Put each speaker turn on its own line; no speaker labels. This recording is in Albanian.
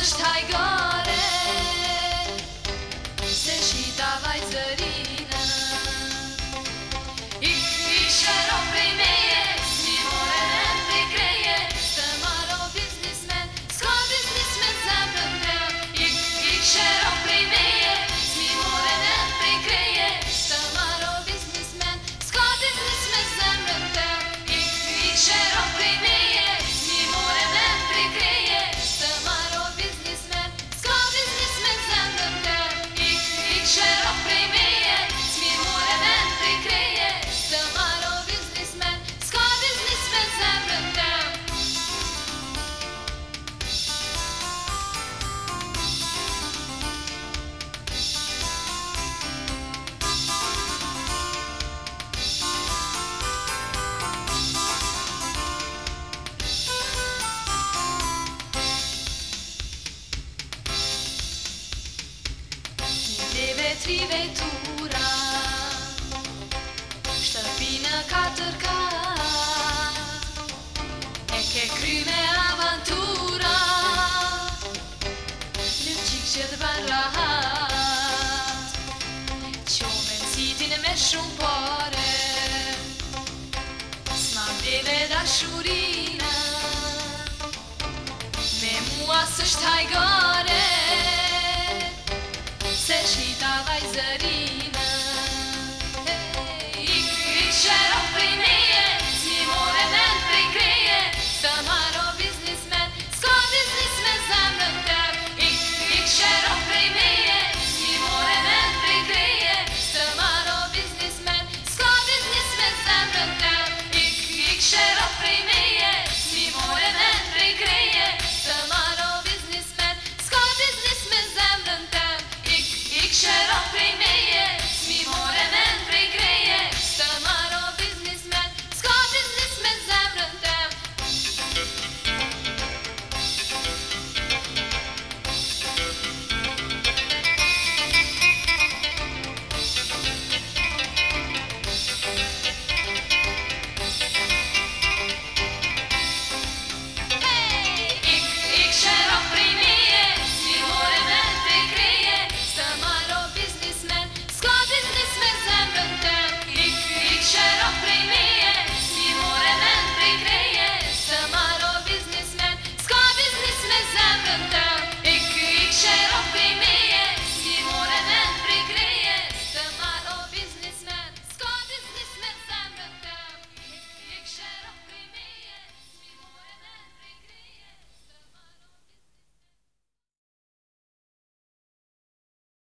është hajgare se shita vajzërina. Ik shëro prej meje, si more në prej kreje, së maro biznismen, s'ka biznismen zemrën te. Ik shëro prej meje, si more në prej kreje, së maro biznismen, s'ka biznismen zemrën te. Ik shëro prej meje, si more në prej kreje, së maro biznismen, s'ka biznismen zemrën te. Ik shëro prej meje, si more në prej kreje, së maro biznismen, s'ka biznismen zemrën te. Deve tri vetura, shtëpi në 4K, e ke kry me avantura, lëqik që të ban rahat, qome në citin me shumë pare, s'ma deve dashurina, me mua s'është hajgare.